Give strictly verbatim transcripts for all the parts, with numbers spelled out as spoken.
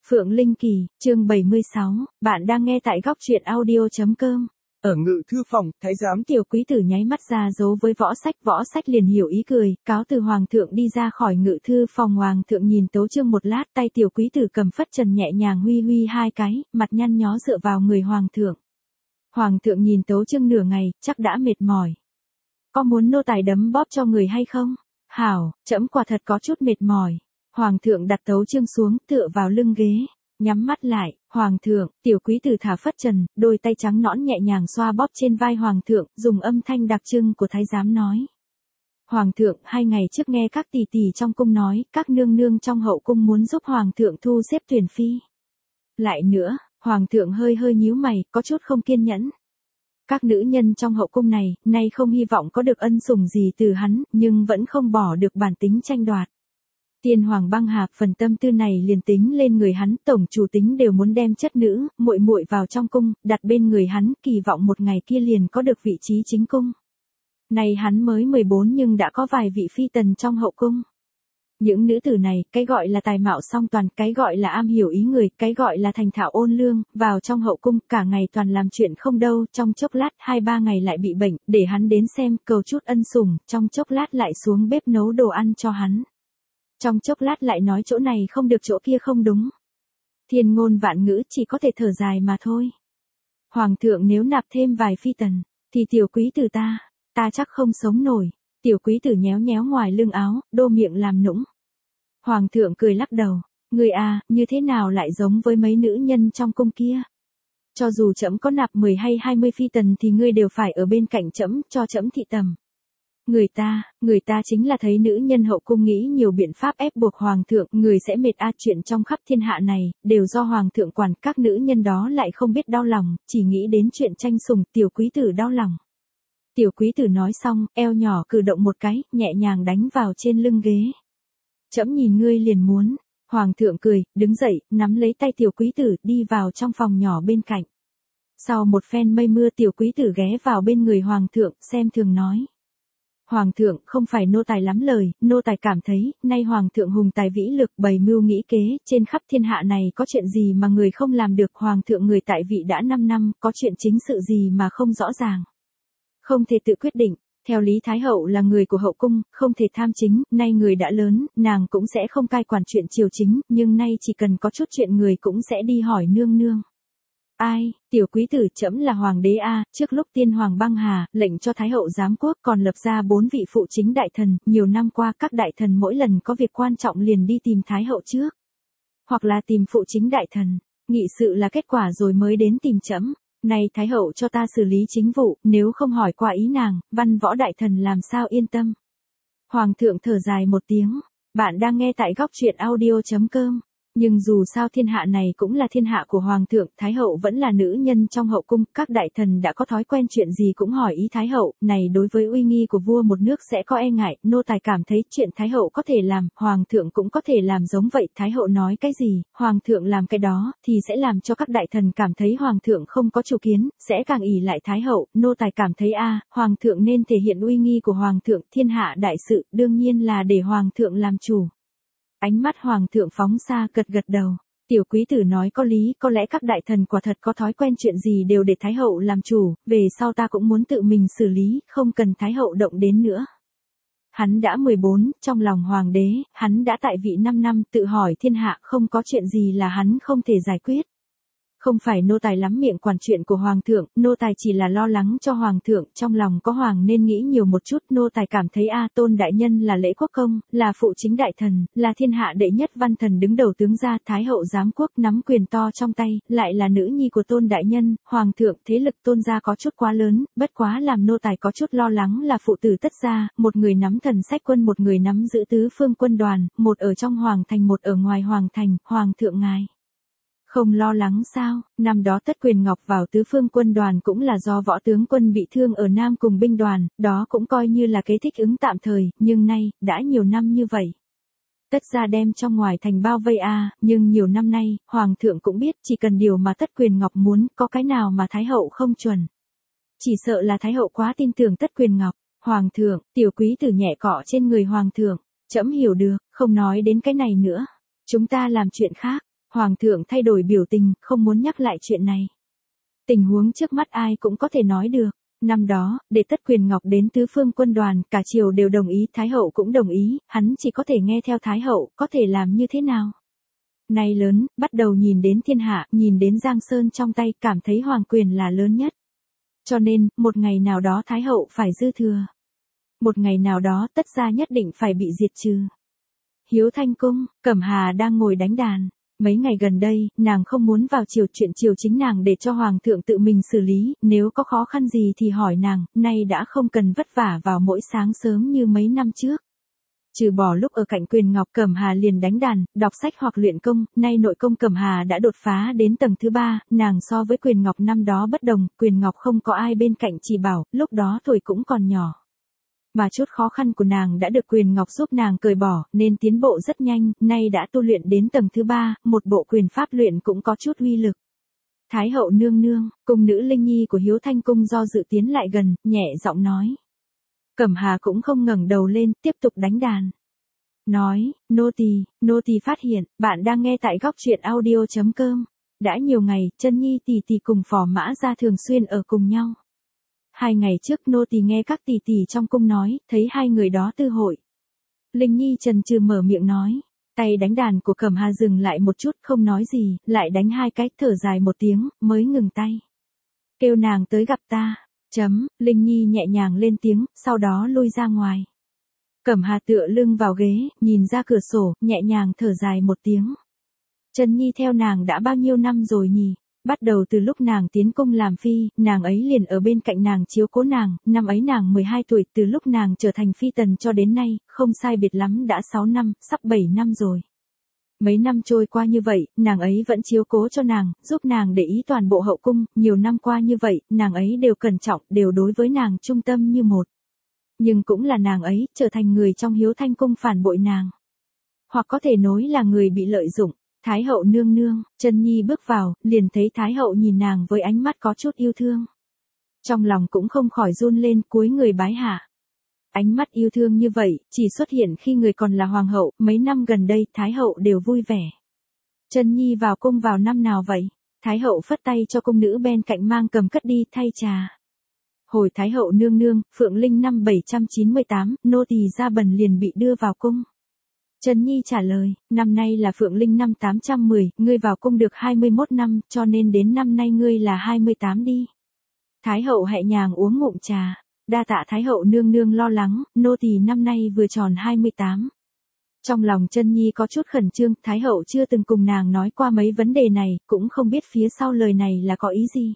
Phượng Linh Kỳ, chương bảy mươi sáu, bạn đang nghe tại góc truyện audio.com. Ở ngự thư phòng, thái giám Tiểu quý tử nháy mắt ra dấu với võ sách, võ sách liền hiểu ý cười, cáo từ hoàng thượng đi ra khỏi ngự thư phòng. Hoàng thượng nhìn tấu chương một lát, tay tiểu quý tử cầm phất trần nhẹ nhàng huy huy hai cái, mặt nhăn nhó dựa vào người hoàng thượng. Hoàng thượng nhìn tấu chương nửa ngày, chắc đã mệt mỏi. Có muốn nô tài đấm bóp cho người hay không? Hảo, trẫm quả thật có chút mệt mỏi. Hoàng thượng đặt tấu chương xuống, tựa vào lưng ghế, nhắm mắt lại. Hoàng thượng, tiểu quý tử thả phất trần, đôi tay trắng nõn nhẹ nhàng xoa bóp trên vai hoàng thượng, dùng âm thanh đặc trưng của thái giám nói. Hoàng thượng, hai ngày trước nghe các tỷ tỷ trong cung nói, các nương nương trong hậu cung muốn giúp hoàng thượng thu xếp tuyển phi. Lại nữa, hoàng thượng hơi hơi nhíu mày, có chút không kiên nhẫn. Các nữ nhân trong hậu cung này, nay không hy vọng có được ân sủng gì từ hắn, nhưng vẫn không bỏ được bản tính tranh đoạt. Tiên hoàng băng hà, phần tâm tư này liền tính lên người hắn, tổng chủ tính đều muốn đem chất nữ, muội muội vào trong cung, đặt bên người hắn, kỳ vọng một ngày kia liền có được vị trí chính cung. Này hắn mới mười bốn nhưng đã có vài vị phi tần trong hậu cung. Những nữ tử này, cái gọi là tài mạo song toàn, cái gọi là am hiểu ý người, cái gọi là thành thạo ôn lương, vào trong hậu cung, cả ngày toàn làm chuyện không đâu, trong chốc lát, hai ba ngày lại bị bệnh, để hắn đến xem, cầu chút ân sủng, trong chốc lát lại xuống bếp nấu đồ ăn cho hắn. Trong chốc lát lại nói chỗ này không được chỗ kia không đúng. Thiên ngôn vạn ngữ chỉ có thể thở dài mà thôi. Hoàng thượng nếu nạp thêm vài phi tần, thì tiểu quý tử ta, ta chắc không sống nổi. Tiểu quý tử nhéo nhéo ngoài lưng áo, đô miệng làm nũng. Hoàng thượng cười lắc đầu, người à, như thế nào lại giống với mấy nữ nhân trong cung kia? Cho dù trẫm có nạp mười hay hai mươi phi tần thì ngươi đều phải ở bên cạnh trẫm, cho trẫm thị tầm. Người ta, người ta chính là thấy nữ nhân hậu cung nghĩ nhiều biện pháp ép buộc hoàng thượng, người sẽ mệt a, chuyện trong khắp thiên hạ này, đều do hoàng thượng quản, các nữ nhân đó lại không biết đau lòng, chỉ nghĩ đến chuyện tranh sủng, tiểu quý tử đau lòng. Tiểu quý tử nói xong, eo nhỏ cử động một cái, nhẹ nhàng đánh vào trên lưng ghế. Trẫm nhìn ngươi liền muốn. Hoàng thượng cười, đứng dậy, nắm lấy tay tiểu quý tử, đi vào trong phòng nhỏ bên cạnh. Sau một phen mây mưa, tiểu quý tử ghé vào bên người hoàng thượng, xem thường nói. Hoàng thượng, không phải nô tài lắm lời, nô tài cảm thấy, nay hoàng thượng hùng tài vĩ lực, bày mưu nghĩ kế, trên khắp thiên hạ này có chuyện gì mà người không làm được, hoàng thượng người tại vị đã năm năm, có chuyện chính sự gì mà không rõ ràng. Không thể tự quyết định, theo lý Thái hậu là người của hậu cung, không thể tham chính, nay người đã lớn, nàng cũng sẽ không cai quản chuyện triều chính, nhưng nay chỉ cần có chút chuyện người cũng sẽ đi hỏi nương nương. Ai, tiểu quý tử, trẫm là hoàng đế a, trước lúc tiên hoàng băng hà, lệnh cho thái hậu giám quốc, còn lập ra bốn vị phụ chính đại thần, nhiều năm qua các đại thần mỗi lần có việc quan trọng liền đi tìm thái hậu trước, hoặc là tìm phụ chính đại thần, nghị sự là kết quả rồi mới đến tìm trẫm. Này thái hậu cho ta xử lý chính vụ, nếu không hỏi qua ý nàng, văn võ đại thần làm sao yên tâm. Hoàng thượng thở dài một tiếng, bạn đang nghe tại góc truyện audio.com. Nhưng dù sao thiên hạ này cũng là thiên hạ của hoàng thượng, thái hậu vẫn là nữ nhân trong hậu cung, các đại thần đã có thói quen chuyện gì cũng hỏi ý thái hậu, này đối với uy nghi của vua một nước sẽ có e ngại, nô tài cảm thấy chuyện thái hậu có thể làm, hoàng thượng cũng có thể làm giống vậy, thái hậu nói cái gì, hoàng thượng làm cái đó, thì sẽ làm cho các đại thần cảm thấy hoàng thượng không có chủ kiến, sẽ càng ỷ lại thái hậu, nô tài cảm thấy a, hoàng thượng nên thể hiện uy nghi của hoàng thượng, thiên hạ đại sự, đương nhiên là để hoàng thượng làm chủ. Ánh mắt hoàng thượng phóng xa, gật gật đầu. Tiểu quý tử nói có lý, có lẽ các đại thần quả thật có thói quen chuyện gì đều để thái hậu làm chủ, về sau ta cũng muốn tự mình xử lý, không cần thái hậu động đến nữa. Hắn đã mười bốn, trong lòng hoàng đế, hắn đã tại vị năm năm, tự hỏi thiên hạ không có chuyện gì là hắn không thể giải quyết. Không phải nô tài lắm miệng quản chuyện của hoàng thượng, nô tài chỉ là lo lắng cho hoàng thượng, trong lòng có hoàng nên nghĩ nhiều một chút, nô tài cảm thấy a, Tôn đại nhân là lễ quốc công, là phụ chính đại thần, là thiên hạ đệ nhất văn thần đứng đầu tướng gia, thái hậu giám quốc nắm quyền to trong tay, lại là nữ nhi của Tôn đại nhân, hoàng thượng, thế lực Tôn gia có chút quá lớn, bất quá làm nô tài có chút lo lắng là phụ tử tất gia, một người nắm thần sách quân, một người nắm giữ tứ phương quân đoàn, một ở trong hoàng thành, một ở ngoài hoàng thành, hoàng thượng ngài. Không lo lắng sao, năm đó Tất Quyền Ngọc vào tứ phương quân đoàn cũng là do võ tướng quân bị thương ở Nam cùng binh đoàn, đó cũng coi như là kế thích ứng tạm thời, nhưng nay, đã nhiều năm như vậy. Tất gia đem trong ngoài thành bao vây a, nhưng nhiều năm nay, Hoàng thượng cũng biết chỉ cần điều mà Tất Quyền Ngọc muốn, có cái nào mà Thái hậu không chuẩn. Chỉ sợ là Thái hậu quá tin tưởng Tất Quyền Ngọc. Hoàng thượng, tiểu quý tử nhẹ cọ trên người Hoàng thượng, trẫm hiểu được, không nói đến cái này nữa. Chúng ta làm chuyện khác. Hoàng thượng thay đổi biểu tình, không muốn nhắc lại chuyện này. Tình huống trước mắt ai cũng có thể nói được. Năm đó, để tất quyền ngọc đến tứ phương quân đoàn, cả triều đều đồng ý, Thái hậu cũng đồng ý, hắn chỉ có thể nghe theo Thái hậu, có thể làm như thế nào? Nay lớn, bắt đầu nhìn đến thiên hạ, nhìn đến Giang Sơn trong tay, cảm thấy hoàng quyền là lớn nhất. Cho nên, một ngày nào đó Thái hậu phải dư thừa. Một ngày nào đó tất gia nhất định phải bị diệt trừ. Hiếu Thanh cung, Cẩm Hà đang ngồi đánh đàn. Mấy ngày gần đây, nàng không muốn vào triều, chuyện triều chính nàng để cho hoàng thượng tự mình xử lý, nếu có khó khăn gì thì hỏi nàng, nay đã không cần vất vả vào mỗi sáng sớm như mấy năm trước. Trừ bỏ lúc ở cạnh quyền ngọc, Cẩm Hà liền đánh đàn, đọc sách hoặc luyện công, nay nội công Cẩm Hà đã đột phá đến tầng thứ ba, nàng so với quyền ngọc năm đó bất đồng, quyền ngọc không có ai bên cạnh chỉ bảo, lúc đó tuổi cũng còn nhỏ. Mà chút khó khăn của nàng đã được quyền ngọc giúp nàng cởi bỏ, nên tiến bộ rất nhanh, nay đã tu luyện đến tầng thứ ba, một bộ quyền pháp luyện cũng có chút uy lực. Thái hậu nương nương, cung nữ Linh Nhi của Hiếu Thanh cung do dự tiến lại gần, nhẹ giọng nói. Cẩm Hà cũng không ngẩng đầu lên, tiếp tục đánh đàn. Nói, nô tỳ, nô tỳ phát hiện, bạn đang nghe tại góc truyện audio chấm com. Đã nhiều ngày, Chân Nhi tỷ tỷ cùng Phò Mã Gia thường xuyên ở cùng nhau. Hai ngày trước nô tỳ nghe các tỷ tỷ trong cung nói, thấy hai người đó tư hội. Linh Nhi chần chừ mở miệng nói, tay đánh đàn của Cẩm Hà dừng lại một chút không nói gì, lại đánh hai cái, thở dài một tiếng, mới ngừng tay. Kêu nàng tới gặp ta, chấm, Linh Nhi nhẹ nhàng lên tiếng, sau đó lui ra ngoài. Cẩm Hà tựa lưng vào ghế, nhìn ra cửa sổ, nhẹ nhàng thở dài một tiếng. Chân Nhi theo nàng đã bao nhiêu năm rồi nhỉ? Bắt đầu từ lúc nàng tiến cung làm phi, nàng ấy liền ở bên cạnh nàng chiếu cố nàng, năm ấy nàng mười hai tuổi, từ lúc nàng trở thành phi tần cho đến nay, không sai biệt lắm đã sáu năm, sắp bảy năm rồi. Mấy năm trôi qua như vậy, nàng ấy vẫn chiếu cố cho nàng, giúp nàng để ý toàn bộ hậu cung, nhiều năm qua như vậy, nàng ấy đều cẩn trọng, đều đối với nàng trung tâm như một. Nhưng cũng là nàng ấy, trở thành người trong Hiếu Thanh cung phản bội nàng. Hoặc có thể nói là người bị lợi dụng. Thái hậu nương nương, Chân Nhi bước vào, liền thấy Thái hậu nhìn nàng với ánh mắt có chút yêu thương. Trong lòng cũng không khỏi run lên, cúi người bái hạ. Ánh mắt yêu thương như vậy, chỉ xuất hiện khi người còn là hoàng hậu, mấy năm gần đây, Thái hậu đều vui vẻ. Chân Nhi vào cung vào năm nào vậy? Thái hậu phất tay cho cung nữ bên cạnh mang cầm cất đi thay trà. Hồi Thái hậu nương nương, Phượng Linh năm bảy trăm chín mươi tám, nô tỳ ra bần liền bị đưa vào cung. Chân Nhi trả lời, năm nay là Phượng Linh năm tám trăm mười, ngươi vào cung được hai mươi mốt năm, cho nên đến năm nay ngươi là hai mươi tám đi. Thái hậu nhẹ nhàng uống ngụm trà, đa tạ Thái hậu nương nương lo lắng, nô tỳ năm nay vừa tròn hai mươi tám. Trong lòng Chân Nhi có chút khẩn trương, Thái hậu chưa từng cùng nàng nói qua mấy vấn đề này, cũng không biết phía sau lời này là có ý gì.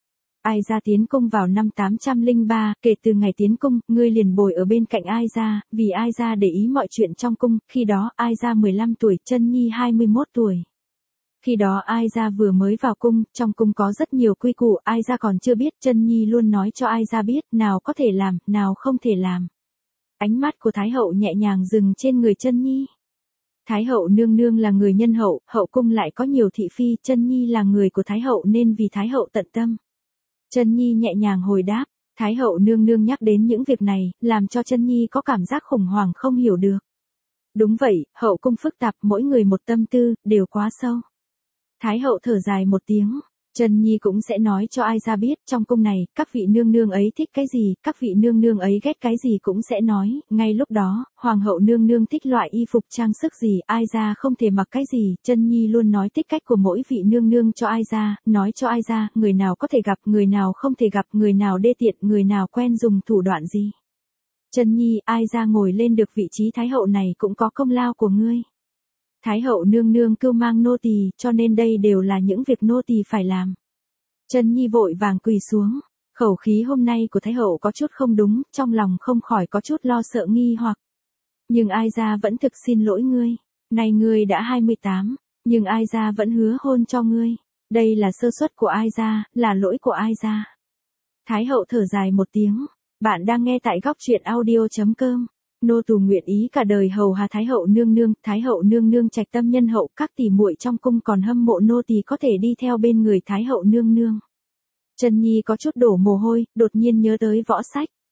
Ai Gia tiến cung vào năm tám trăm lẻ ba, kể từ ngày tiến cung, ngươi liền bồi ở bên cạnh Ai Gia, vì Ai Gia để ý mọi chuyện trong cung, khi đó Ai Gia mười lăm tuổi, Chân Nhi hai mươi mốt tuổi. Khi đó Ai Gia vừa mới vào cung, trong cung có rất nhiều quy củ, Ai Gia còn chưa biết, Chân Nhi luôn nói cho Ai Gia biết, nào có thể làm, nào không thể làm. Ánh mắt của Thái hậu nhẹ nhàng dừng trên người Chân Nhi. Thái hậu nương nương là người nhân hậu, hậu cung lại có nhiều thị phi, Chân Nhi là người của Thái hậu nên vì Thái hậu tận tâm. Chân Nhi nhẹ nhàng hồi đáp, Thái hậu nương nương nhắc đến những việc này, làm cho Chân Nhi có cảm giác khủng hoảng không hiểu được. Đúng vậy, hậu cung phức tạp, mỗi người một tâm tư, đều quá sâu. Thái hậu thở dài một tiếng, Chân Nhi cũng sẽ nói cho Ai Gia biết, trong cung này, các vị nương nương ấy thích cái gì, các vị nương nương ấy ghét cái gì cũng sẽ nói, ngay lúc đó, hoàng hậu nương nương thích loại y phục trang sức gì, Ai Gia không thể mặc cái gì, Chân Nhi luôn nói thích cách của mỗi vị nương nương cho Ai Gia, nói cho Ai Gia, người nào có thể gặp, người nào không thể gặp, người nào đê tiện, người nào quen dùng thủ đoạn gì. Chân Nhi, Ai Gia ngồi lên được vị trí thái hậu này cũng có công lao của ngươi. Thái hậu nương nương cưu mang nô tỳ, cho nên đây đều là những việc nô tỳ phải làm. Chân Nhi vội vàng quỳ xuống, khẩu khí hôm nay của Thái hậu có chút không đúng, trong lòng không khỏi có chút lo sợ nghi hoặc. Nhưng Ai Gia vẫn thực xin lỗi ngươi, nay ngươi đã hai mươi tám, nhưng Ai Gia vẫn hứa hôn cho ngươi. Đây là sơ suất của Ai Gia, là lỗi của Ai Gia. Thái hậu thở dài một tiếng, bạn đang nghe tại góc truyện audio chấm com. Nô tỳ nguyện ý cả đời hầu hạ Thái hậu nương nương, Thái hậu nương nương trạch tâm nhân hậu, các tỷ muội trong cung còn hâm mộ nô tỳ có thể đi theo bên người Thái hậu nương nương. Chân Nhi có chút đổ mồ hôi, đột nhiên nhớ tới Võ Sách.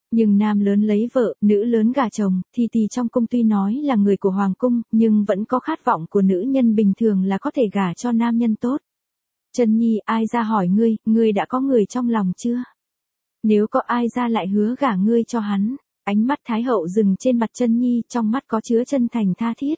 Nhưng nam lớn lấy vợ, nữ lớn gả chồng, thì thì trong cung tuy nói là người của hoàng cung, nhưng vẫn có khát vọng của nữ nhân bình thường là có thể gả cho nam nhân tốt. Chân Nhi, ai ra hỏi ngươi, ngươi đã có người trong lòng chưa? Nếu có ai ra lại hứa gả ngươi cho hắn. Ánh mắt Thái hậu dừng trên mặt Chân Nhi, trong mắt có chứa chân thành tha thiết.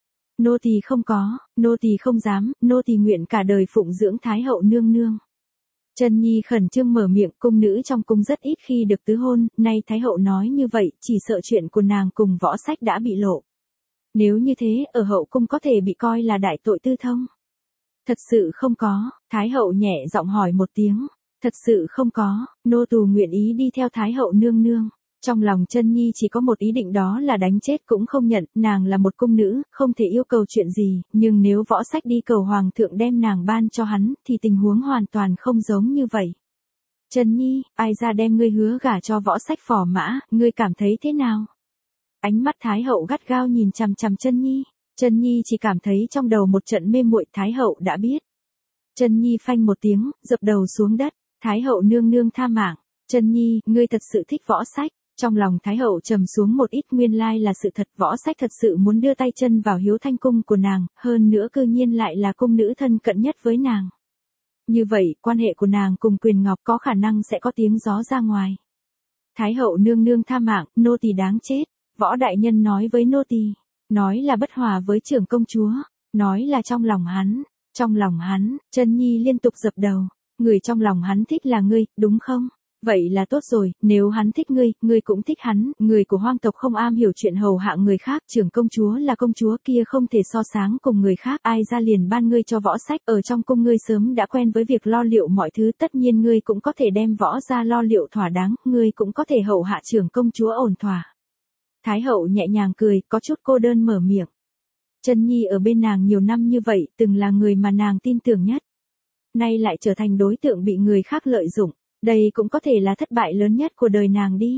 Nô tỳ không có, nô tỳ không dám, nô tỳ nguyện cả đời phụng dưỡng Thái hậu nương nương. Chân Nhi khẩn trương mở miệng, cung nữ trong cung rất ít khi được tứ hôn, nay Thái hậu nói như vậy, chỉ sợ chuyện của nàng cùng Võ Sách đã bị lộ. Nếu như thế, ở hậu cung có thể bị coi là đại tội tư thông. Thật sự không có, Thái hậu nhẹ giọng hỏi một tiếng. Thật sự không có, nô tỳ nguyện ý đi theo Thái hậu nương nương. Trong lòng Chân Nhi chỉ có một ý định, đó là đánh chết cũng không nhận, nàng là một cung nữ, không thể yêu cầu chuyện gì, nhưng nếu Võ Sách đi cầu hoàng thượng đem nàng ban cho hắn, thì tình huống hoàn toàn không giống như vậy. Chân Nhi, ai ra đem ngươi hứa gả cho Võ Sách phò mã, ngươi cảm thấy thế nào? Ánh mắt Thái hậu gắt gao nhìn chằm chằm Chân Nhi, Chân Nhi chỉ cảm thấy trong đầu một trận mê muội. Thái hậu đã biết. Chân Nhi phanh một tiếng, dập đầu xuống đất. Thái hậu nương nương tha mạng. Chân Nhi, ngươi thật sự thích Võ Sách. Trong lòng Thái hậu trầm xuống một ít, nguyên lai là sự thật, Võ Sách thật sự muốn đưa tay chân vào Hiếu Thanh cung của nàng, hơn nữa cư nhiên lại là cung nữ thân cận nhất với nàng. Như vậy, quan hệ của nàng cùng Quyền Ngọc có khả năng sẽ có tiếng gió ra ngoài. Thái hậu nương nương tha mạng, nô tỳ đáng chết. Võ đại nhân nói với nô tỳ, nói là bất hòa với trưởng công chúa, nói là trong lòng hắn, trong lòng hắn. Chân Nhi liên tục dập đầu. Người trong lòng hắn thích là ngươi, đúng không? Vậy là tốt rồi, nếu hắn thích ngươi, ngươi cũng thích hắn, người của hoang tộc không am hiểu chuyện hầu hạ người khác, trưởng công chúa là công chúa kia không thể so sánh cùng người khác, ai ra liền ban ngươi cho Võ Sách, ở trong cung ngươi sớm đã quen với việc lo liệu mọi thứ, tất nhiên ngươi cũng có thể đem Võ ra lo liệu thỏa đáng, ngươi cũng có thể hầu hạ trưởng công chúa ổn thỏa. Thái hậu nhẹ nhàng cười, có chút cô đơn mở miệng. Chân Nhi ở bên nàng nhiều năm như vậy, từng là người mà nàng tin tưởng nhất. Nay lại trở thành đối tượng bị người khác lợi dụng. Đây cũng có thể là thất bại lớn nhất của đời nàng đi.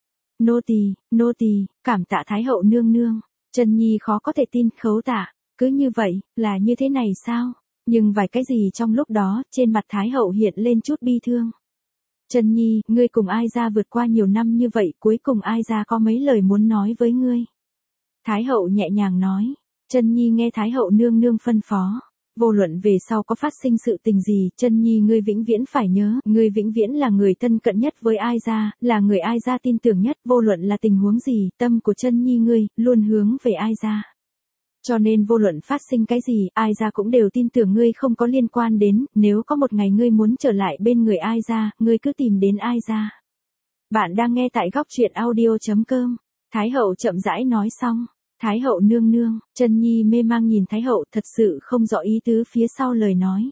Nô tỳ, nô tỳ, cảm tạ Thái hậu nương nương. Chân Nhi khó có thể tin, khấu tạ. Cứ như vậy, là như thế này sao? Nhưng vài cái gì trong lúc đó, trên mặt Thái hậu hiện lên chút bi thương. Chân Nhi, ngươi cùng ai ra vượt qua nhiều năm như vậy, cuối cùng ai ra có mấy lời muốn nói với ngươi? Thái hậu nhẹ nhàng nói. Chân Nhi nghe Thái hậu nương nương phân phó. Vô luận về sau có phát sinh sự tình gì, Chân Nhi ngươi vĩnh viễn phải nhớ, ngươi vĩnh viễn là người thân cận nhất với ai ra, là người ai ra tin tưởng nhất, vô luận là tình huống gì, tâm của Chân Nhi ngươi, luôn hướng về ai ra. Cho nên vô luận phát sinh cái gì, ai ra cũng đều tin tưởng ngươi không có liên quan đến, nếu có một ngày ngươi muốn trở lại bên người ai ra, ngươi cứ tìm đến ai ra. Bạn đang nghe tại góc truyện audio chấm com. Thái hậu chậm rãi nói xong. Thái hậu nương nương, Chân Nhi mê mang nhìn Thái hậu, thật sự không rõ ý tứ phía sau lời nói.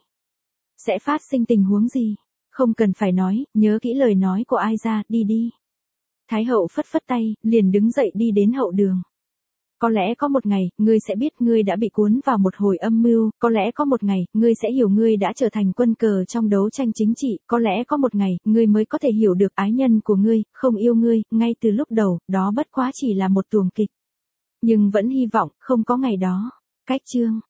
Sẽ phát sinh tình huống gì? Không cần phải nói, nhớ kỹ lời nói của ai ra, đi đi. Thái hậu phất phất tay, liền đứng dậy đi đến hậu đường. Có lẽ có một ngày, ngươi sẽ biết ngươi đã bị cuốn vào một hồi âm mưu, có lẽ có một ngày, ngươi sẽ hiểu ngươi đã trở thành quân cờ trong đấu tranh chính trị, có lẽ có một ngày, ngươi mới có thể hiểu được ái nhân của ngươi, không yêu ngươi, ngay từ lúc đầu, đó bất quá chỉ là một tuồng kịch. Nhưng vẫn hy vọng, không có ngày đó. Cách chương.